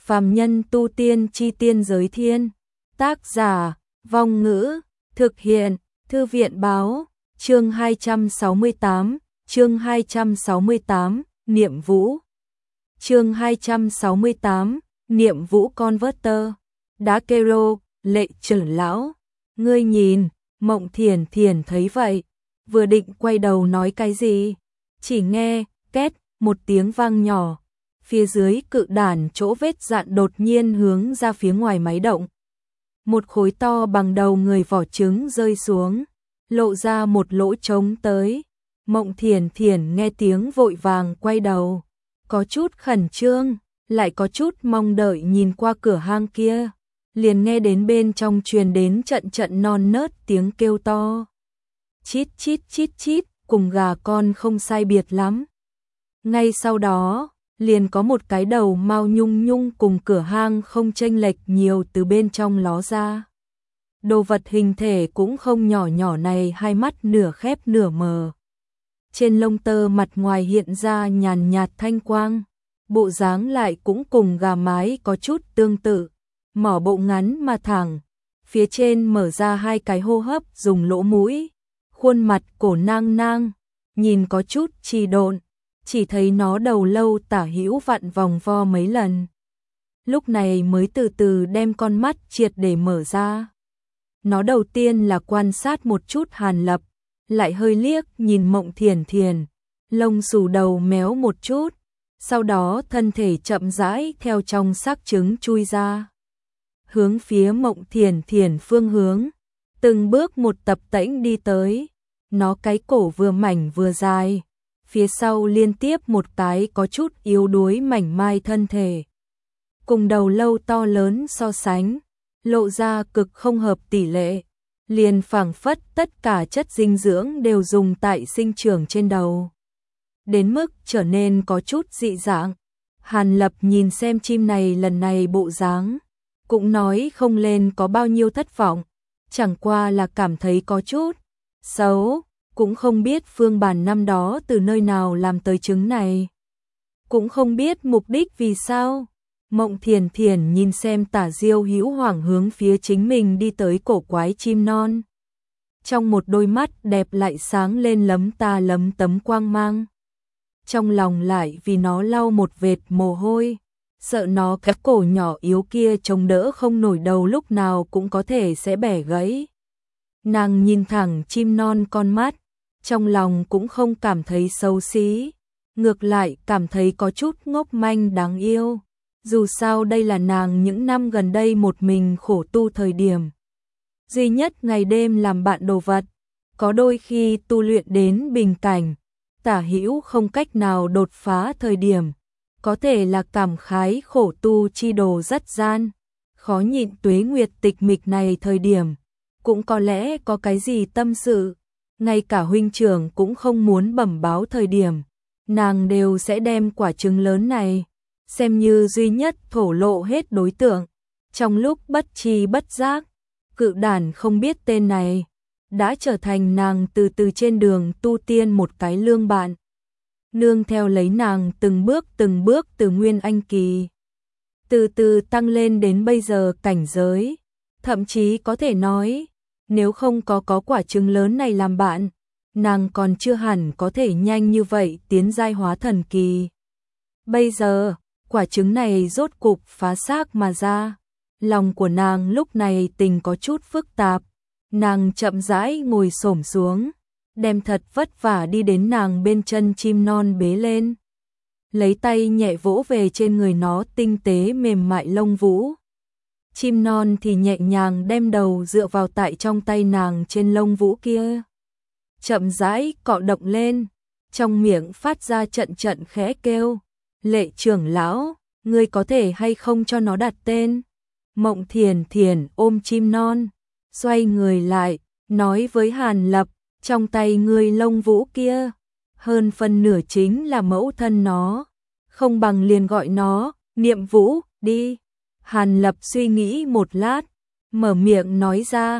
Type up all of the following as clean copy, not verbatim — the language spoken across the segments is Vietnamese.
Phàm nhân tu tiên chi tiên giới thiên. Tác giả, Vong Ngữ, thực hiện, Thư viện báo, chương 268, Niệm Vũ. Chương 268, Niệm Vũ Converter. Đá Kero, Lệ trưởng lão. Ngươi nhìn, Mộng Thiền Thiền thấy vậy, vừa định quay đầu nói cái gì, chỉ nghe, két, một tiếng vang nhỏ. Phía dưới cự đản chỗ vết dạn đột nhiên hướng ra phía ngoài máy động. Một khối to bằng đầu người vỏ trứng rơi xuống, lộ ra một lỗ trống tới. Mộng Thiền Thiền nghe tiếng vội vàng quay đầu, có chút khẩn trương, lại có chút mong đợi nhìn qua cửa hang kia, liền nghe đến bên trong truyền đến trận trận non nớt tiếng kêu to. Chít chít chít chít, cùng gà con không sai biệt lắm. Ngay sau đó, liền có một cái đầu mao nhung nhung cùng cửa hang không chênh lệch nhiều từ bên trong ló ra. Đồ vật hình thể cũng không nhỏ nhỏ này, hai mắt nửa khép nửa mờ. Trên lông tơ mặt ngoài hiện ra nhàn nhạt thanh quang, bộ dáng lại cũng cùng gà mái có chút tương tự, mỏ bộ ngắn mà thẳng, phía trên mở ra hai cái hô hấp dùng lỗ mũi, khuôn mặt cổ nang nang, nhìn có chút trì độn, chỉ thấy nó đầu lâu tả hữu vặn vòng vo mấy lần. Lúc này mới từ từ đem con mắt triệt để mở ra. Nó đầu tiên là quan sát một chút Hàn Lập, lại hơi liếc nhìn Mộng Thiền Thiền, lông xù đầu méo một chút, sau đó thân thể chậm rãi theo trong xác trứng chui ra. Hướng phía Mộng Thiền Thiền phương hướng, từng bước một tập tễnh đi tới. Nó cái cổ vừa mảnh vừa dài, phía sau liên tiếp một cái có chút yếu đuối mảnh mai thân thể. Cùng đầu lâu to lớn so sánh, lộ ra cực không hợp tỷ lệ, liền phảng phất tất cả chất dinh dưỡng đều dùng tại sinh trưởng trên đầu. Đến mức trở nên có chút dị dạng. Hàn Lập nhìn xem chim này lần này bộ dáng, cũng nói không lên có bao nhiêu thất vọng, chẳng qua là cảm thấy có chút xấu, cũng không biết Phương Bản năm đó từ nơi nào làm tới trứng này. Cũng không biết mục đích vì sao. Mộng Thiền Thiền nhìn xem Tả Diêu hữu hoảng hướng phía chính mình đi tới cổ quái chim non. Trong một đôi mắt đẹp lại sáng lên lấm ta lấm tấm quang mang. Trong lòng lại vì nó lau một vệt mồ hôi, sợ nó cái cổ nhỏ yếu kia chống đỡ không nổi đầu lúc nào cũng có thể sẽ bẻ gãy. Nàng nhìn thẳng chim non con mắt, trong lòng cũng không cảm thấy xấu xí, ngược lại cảm thấy có chút ngốc manh đáng yêu. Dù sao đây là nàng những năm gần đây một mình khổ tu thời điểm duy nhất ngày đêm làm bạn đồ vật, có đôi khi tu luyện đến bình cảnh, tả hữu không cách nào đột phá thời điểm, có thể là cảm khái khổ tu chi đồ rất gian, khó nhịn tuế nguyệt tịch mịch này thời điểm, cũng có lẽ có cái gì tâm sự, ngay cả huynh trưởng cũng không muốn bẩm báo thời điểm, nàng đều sẽ đem quả trứng lớn này xem như duy nhất thổ lộ hết đối tượng. Trong lúc bất tri bất giác, cự đản không biết tên này đã trở thành nàng từ từ trên đường tu tiên một cái lương bạn, nương theo lấy nàng từng bước từ nguyên anh kỳ từ từ tăng lên đến bây giờ cảnh giới, thậm chí có thể nói nếu không có quả trứng lớn này làm bạn, nàng còn chưa hẳn có thể nhanh như vậy tiến giai hóa thần kỳ. Bây giờ quả trứng này rốt cục phá xác mà ra, lòng của nàng lúc này tình có chút phức tạp. Nàng chậm rãi ngồi xổm xuống, đem thật vất vả đi đến nàng bên chân chim non bế lên, lấy tay nhẹ vỗ về trên người nó tinh tế mềm mại lông vũ. Chim non thì nhẹ nhàng đem đầu dựa vào tại trong tay nàng trên lông vũ kia, chậm rãi cọ động lên, trong miệng phát ra trận trận khẽ kêu. Lệ trưởng lão, ngươi có thể hay không cho nó đặt tên? Mộng Thiền Thiền ôm chim non, xoay người lại, nói với Hàn Lập, trong tay ngươi lông vũ kia, hơn phân nửa chính là mẫu thân nó, không bằng liền gọi nó Niệm Vũ đi. Hàn Lập suy nghĩ một lát, mở miệng nói ra,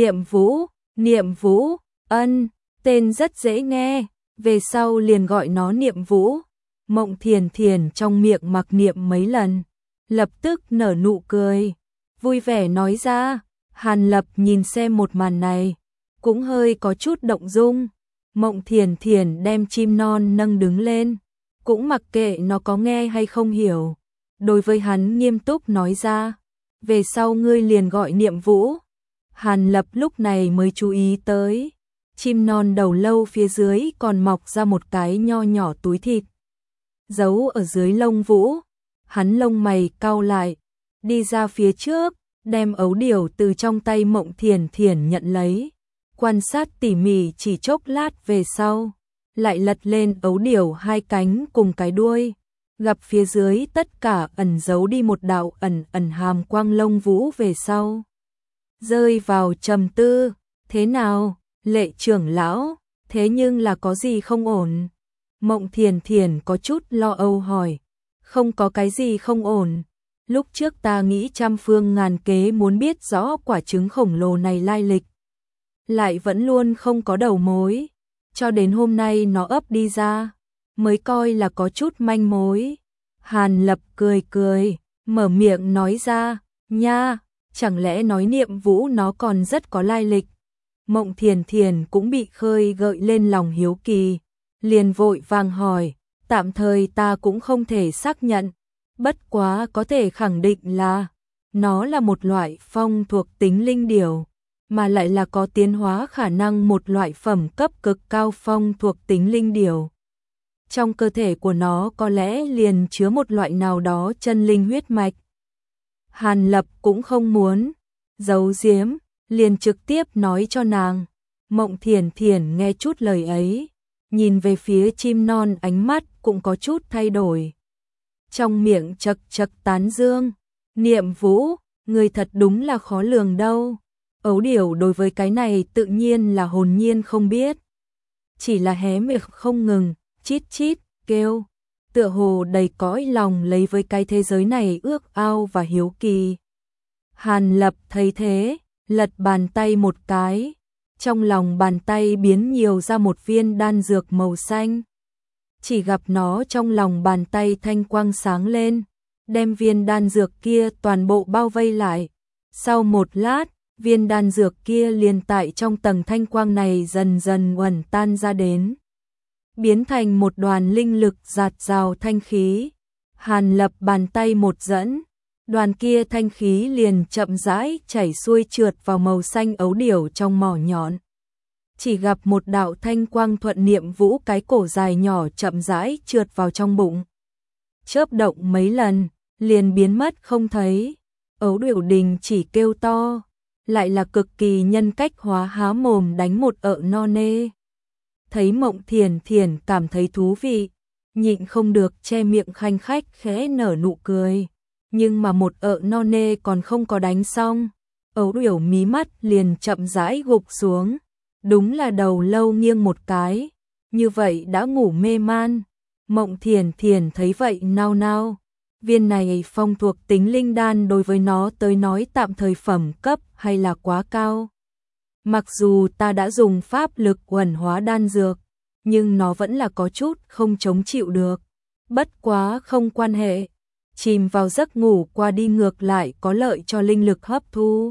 Niệm Vũ, ân, tên rất dễ nghe, về sau liền gọi nó Niệm Vũ. Mộng Thiền Thiền trong miệng mặc niệm mấy lần, lập tức nở nụ cười, vui vẻ nói ra. Hàn Lập nhìn xem một màn này, cũng hơi có chút động dung. Mộng Thiền Thiền đem chim non nâng đứng lên, cũng mặc kệ nó có nghe hay không hiểu. Đối với hắn nghiêm túc nói ra, về sau ngươi liền gọi Niệm Vũ. Hàn Lập lúc này mới chú ý tới, chim non đầu lâu phía dưới còn mọc ra một cái nho nhỏ túi thịt, giấu ở dưới lông vũ. Hắn lông mày cau lại, đi ra phía trước, đem ấu điểu từ trong tay Mộng Thiền Thiền nhận lấy, quan sát tỉ mỉ chỉ chốc lát về sau, lại lật lên ấu điểu hai cánh cùng cái đuôi, gặp phía dưới tất cả ẩn giấu đi một đạo ẩn hàm quang lông vũ về sau. Rơi vào trầm tư, thế nào, Lệ trưởng lão, thế nhưng là có gì không ổn? Mộng Thiền Thiền có chút lo âu hỏi, không có cái gì không ổn. Lúc trước ta nghĩ trăm phương ngàn kế muốn biết rõ quả trứng khổng lồ này lai lịch, lại vẫn luôn không có đầu mối, cho đến hôm nay nó ấp đi ra, mới coi là có chút manh mối. Hàn Lập cười cười, mở miệng nói ra, nha, chẳng lẽ nói Niệm Vũ nó còn rất có lai lịch. Mộng Thiền Thiền cũng bị khơi gợi lên lòng hiếu kỳ, liền vội vàng hỏi, tạm thời ta cũng không thể xác nhận, bất quá có thể khẳng định là nó là một loại phong thuộc tính linh điểu, mà lại là có tiến hóa khả năng một loại phẩm cấp cực cao phong thuộc tính linh điểu. Trong cơ thể của nó có lẽ liền chứa một loại nào đó chân linh huyết mạch. Hàn Lập cũng không muốn giấu giếm, liền trực tiếp nói cho nàng. Mộng Thiền Thiền nghe chút lời ấy, nhìn về phía chim non ánh mắt cũng có chút thay đổi. Trong miệng chật chật tán dương, Niệm Vũ, người thật đúng là khó lường đâu. Ấu điểu đối với cái này tự nhiên là hồn nhiên không biết. Chỉ là hé miệng không ngừng, chít chít, kêu, tựa hồ đầy cõi lòng lấy với cái thế giới này ước ao và hiếu kỳ. Hàn Lập thấy thế, lật bàn tay một cái, trong lòng bàn tay biến nhiều ra một viên đan dược màu xanh. Chỉ gặp nó trong lòng bàn tay thanh quang sáng lên, đem viên đan dược kia toàn bộ bao vây lại. Sau một lát, viên đan dược kia liền tại trong tầng thanh quang này dần dần uẩn tan ra đến, biến thành một đoàn linh lực dạt dào thanh khí. Hàn Lập bàn tay một dẫn, đoàn kia thanh khí liền chậm rãi chảy xuôi trượt vào màu xanh ấu điểu trong mỏ nhọn. Chỉ gặp một đạo thanh quang thuận Niệm Vũ cái cổ dài nhỏ chậm rãi trượt vào trong bụng. Chớp động mấy lần, liền biến mất không thấy. Ấu điểu đình chỉ kêu to, lại là cực kỳ nhân cách hóa há mồm đánh một ợ no nê. Thấy Mộng Thiền Thiền cảm thấy thú vị, nhịn không được che miệng khanh khách khẽ nở nụ cười. Nhưng mà một ợ no nê còn không có đánh xong, ấu điểu mí mắt liền chậm rãi gục xuống. Đúng là đầu lâu nghiêng một cái, như vậy đã ngủ mê man. Mộng Thiền Thiền thấy vậy nao nao, viên này phong thuộc tính linh đan đối với nó tới nói tạm thời phẩm cấp hay là quá cao. Mặc dù ta đã dùng pháp lực uẩn hóa đan dược, nhưng nó vẫn là có chút không chống chịu được. Bất quá không quan hệ, chìm vào giấc ngủ qua đi ngược lại có lợi cho linh lực hấp thu.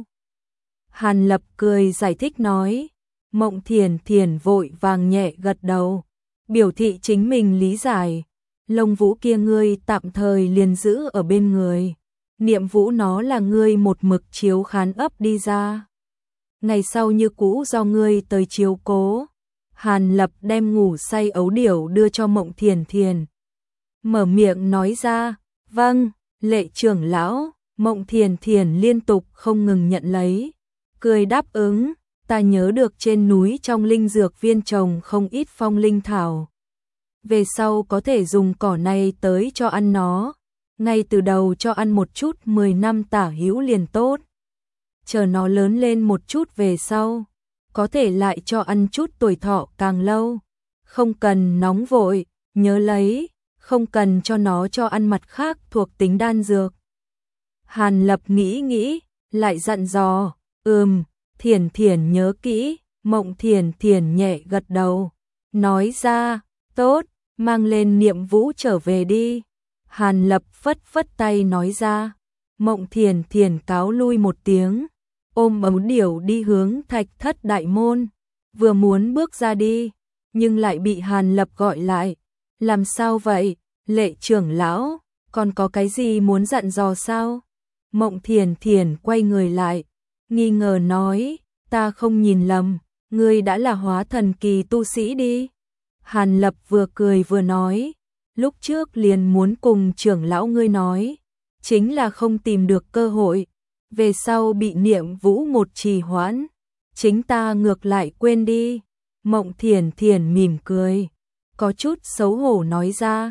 Hàn Lập cười giải thích nói. Mộng Thiền Thiền vội vàng nhẹ gật đầu, biểu thị chính mình lý giải. Lông vũ kia ngươi tạm thời liền giữ ở bên người, Niệm Vũ nó là ngươi một mực chiếu khán ấp đi ra, ngày sau như cũ do ngươi tới chiếu cố. Hàn Lập đem ngủ say ấu điểu đưa cho Mộng Thiền Thiền, mở miệng nói ra, vâng, Lệ trưởng lão. Mộng Thiền Thiền liên tục không ngừng nhận lấy, cười đáp ứng. Ta nhớ được trên núi trong linh dược viên trồng không ít phong linh thảo, về sau có thể dùng cỏ này tới cho ăn nó, ngay từ đầu cho ăn một chút 10 năm tả hữu liền tốt. Chờ nó lớn lên một chút về sau, có thể lại cho ăn chút tuổi thọ càng lâu. Không cần nóng vội, nhớ lấy, không cần cho nó cho ăn mặt khác thuộc tính đan dược. Hàn Lập nghĩ nghĩ, lại dặn dò, Thiền Thiền nhớ kỹ. Mộng Thiền Thiền nhẹ gật đầu, nói ra, tốt, mang lên Niệm Vũ trở về đi. Hàn Lập phất phất tay nói ra. Mộng Thiền Thiền cáo lui một tiếng, ôm ấu điểu đi hướng Thạch Thất đại môn, vừa muốn bước ra đi, nhưng lại bị Hàn Lập gọi lại. Làm sao vậy, Lệ trưởng lão, còn có cái gì muốn dặn dò sao? Mộng Thiền Thiền quay người lại, nghi ngờ nói, ta không nhìn lầm, ngươi đã là hóa thần kỳ tu sĩ đi. Hàn Lập vừa cười vừa nói, lúc trước liền muốn cùng trưởng lão ngươi nói, chính là không tìm được cơ hội, về sau bị Niệm Vũ một trì hoãn, chính ta ngược lại quên đi. Mộng Thiền Thiền mỉm cười, có chút xấu hổ nói ra,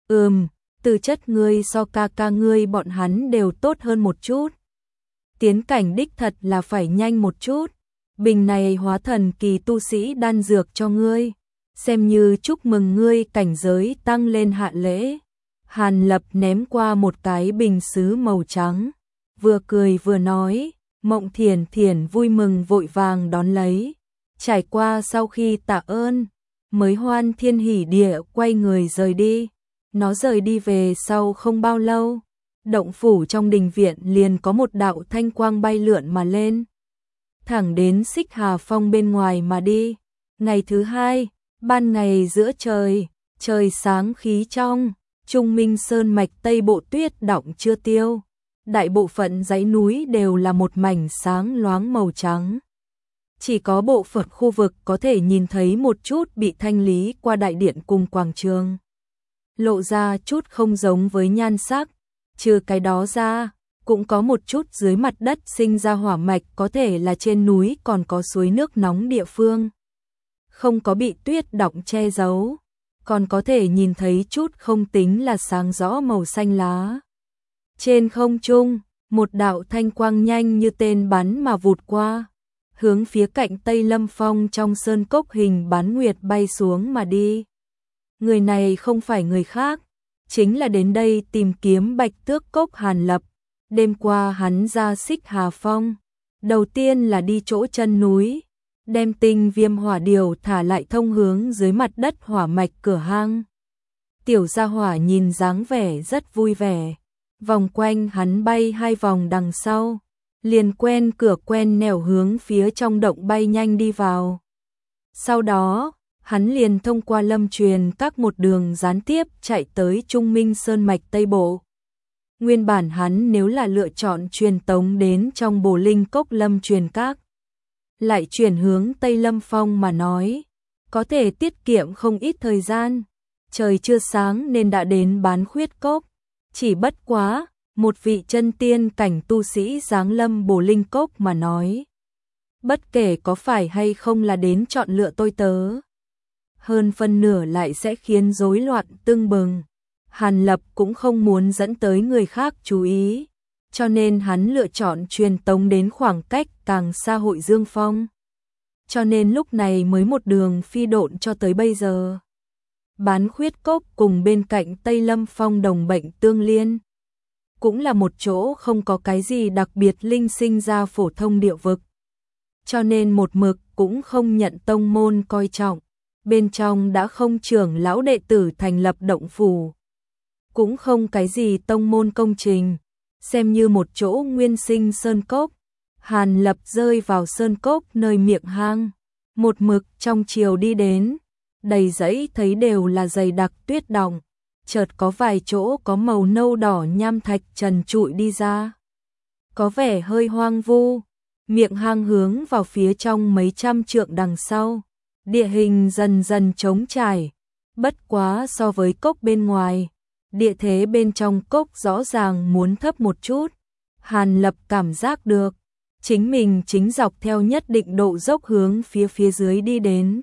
tư chất ngươi so ca ca ngươi bọn hắn đều tốt hơn một chút. Tiến cảnh đích thật là phải nhanh một chút, bình này hóa thần kỳ tu sĩ đan dược cho ngươi, xem như chúc mừng ngươi cảnh giới tăng lên hạ lễ. Hàn Lập ném qua một cái bình sứ màu trắng, vừa cười vừa nói, Mộng Thiền Thiền vui mừng vội vàng đón lấy. Trải qua sau khi tạ ơn, mới hoan thiên hỉ địa quay người rời đi. Nó rời đi về sau không bao lâu, động phủ trong đình viện liền có một đạo thanh quang bay lượn mà lên, thẳng đến Xích Hà Phong bên ngoài mà đi. Ngày thứ hai, ban ngày giữa trời, trời sáng khí trong, Trung Minh Sơn mạch Tây Bộ tuyết đọng chưa tiêu, đại bộ phận dãy núi đều là một mảnh sáng loáng màu trắng. Chỉ có bộ phận khu vực có thể nhìn thấy một chút bị thanh lý qua đại điện cùng quảng trường, lộ ra chút không giống với nhan sắc. Trừ cái đó ra, cũng có một chút dưới mặt đất sinh ra hỏa mạch, có thể là trên núi còn có suối nước nóng địa phương, không có bị tuyết đọng che giấu, còn có thể nhìn thấy chút không tính là sáng rõ màu xanh lá. Trên không trung, một đạo thanh quang nhanh như tên bắn mà vụt qua, hướng phía cạnh Tây Lâm Phong trong sơn cốc hình bán nguyệt bay xuống mà đi. Người này không phải người khác, chính là đến đây tìm kiếm Bạch Tước Cốc Hàn Lập. Đêm qua hắn ra Xích Hà Phong, đầu tiên là đi chỗ chân núi, đem Tinh Viêm hỏa điều thả lại thông hướng dưới mặt đất hỏa mạch cửa hang. Tiểu gia hỏa nhìn dáng vẻ rất vui vẻ, vòng quanh hắn bay 2 vòng đằng sau, liền quen cửa quen nẻo hướng phía trong động bay nhanh đi vào. Sau đó, hắn liền thông qua Lâm Truyền Các một đường gián tiếp chạy tới Trung Minh Sơn mạch Tây Bộ. Nguyên bản hắn nếu là lựa chọn truyền tống đến trong Bồ Linh Cốc Lâm Truyền Các, lại chuyển hướng Tây Lâm Phong mà nói, có thể tiết kiệm không ít thời gian. Trời chưa sáng nên đã đến Bán Khuyết Cốc, chỉ bất quá, một vị chân tiên cảnh tu sĩ giáng lâm Bồ Linh Cốc mà nói, bất kể có phải hay không là đến chọn lựa tôi tớ, hơn phân nửa lại sẽ khiến rối loạn tưng bừng. Hàn Lập cũng không muốn dẫn tới người khác chú ý, cho nên hắn lựa chọn truyền tống đến khoảng cách càng xa Hội Dương Phong. Cho nên lúc này mới một đường phi độn cho tới bây giờ. Bán Khuyết Cốc cùng bên cạnh Tây Lâm Phong đồng bệnh tương liên, cũng là một chỗ không có cái gì đặc biệt linh sinh ra phổ thông địa vực, cho nên một mực cũng không nhận tông môn coi trọng. Bên trong đã không trưởng lão đệ tử thành lập động phủ, cũng không cái gì tông môn công trình, xem như một chỗ nguyên sinh sơn cốc. Hàn Lập rơi vào sơn cốc nơi miệng hang, một mực trong chiều đi đến, đầy dãy thấy đều là dày đặc tuyết đọng, chợt có vài chỗ có màu nâu đỏ nham thạch trần trụi đi ra, có vẻ hơi hoang vu. Miệng hang hướng vào phía trong mấy trăm trượng đằng sau, địa hình dần dần trống trải, bất quá so với cốc bên ngoài, địa thế bên trong cốc rõ ràng muốn thấp một chút. Hàn Lập cảm giác được, chính mình chính dọc theo nhất định độ dốc hướng phía dưới đi đến.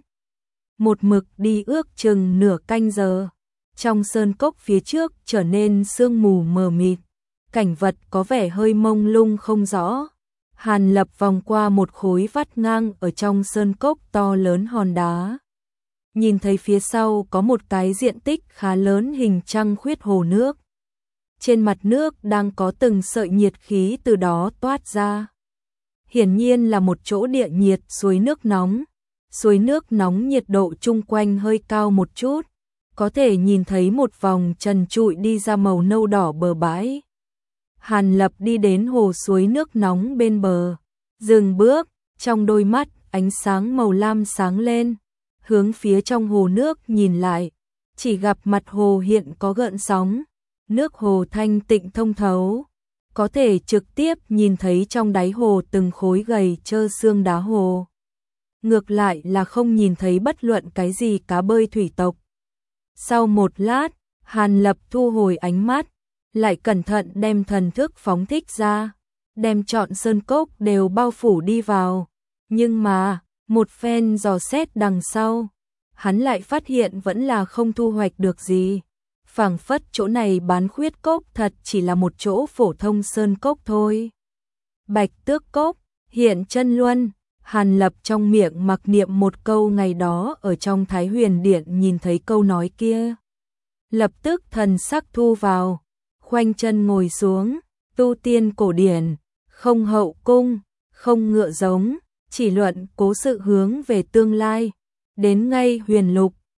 Một mực đi ước chừng nửa canh giờ, trong sơn cốc phía trước trở nên sương mù mờ mịt, cảnh vật có vẻ hơi mông lung không rõ. Hàn Lập vòng qua một khối vắt ngang ở trong sơn cốc to lớn hòn đá, nhìn thấy phía sau có một cái diện tích khá lớn hình trăng khuyết hồ nước. Trên mặt nước đang có từng sợi nhiệt khí từ đó toát ra. Hiển nhiên là một chỗ địa nhiệt suối nước nóng. Suối nước nóng nhiệt độ chung quanh hơi cao một chút, có thể nhìn thấy một vòng trần trụi đi ra màu nâu đỏ bờ bãi. Hàn Lập đi đến hồ suối nước nóng bên bờ, dừng bước, trong đôi mắt ánh sáng màu lam sáng lên, hướng phía trong hồ nước nhìn lại, chỉ gặp mặt hồ hiện có gợn sóng, nước hồ thanh tịnh thông thấu, có thể trực tiếp nhìn thấy trong đáy hồ từng khối gầy trơ xương đá hồ. Ngược lại là không nhìn thấy bất luận cái gì cá bơi thủy tộc. Sau một lát, Hàn Lập thu hồi ánh mắt, lại cẩn thận đem thần thức phóng thích ra, đem trọn sơn cốc đều bao phủ đi vào. Nhưng mà, một phen dò xét đằng sau, hắn lại phát hiện vẫn là không thu hoạch được gì. Phảng phất chỗ này bán khuyết cốc thật chỉ là một chỗ phổ thông sơn cốc thôi. Bạch Tước Cốc, hiện chân luân. Hàn Lập trong miệng mặc niệm một câu ngày đó ở trong Thái Huyền Điện nhìn thấy câu nói kia. Lập tức thần sắc thu vào, khoanh chân ngồi xuống, tu tiên cổ điển, không hậu cung, không ngựa giống, chỉ luận cố sự hướng về tương lai, đến ngay huyền lục,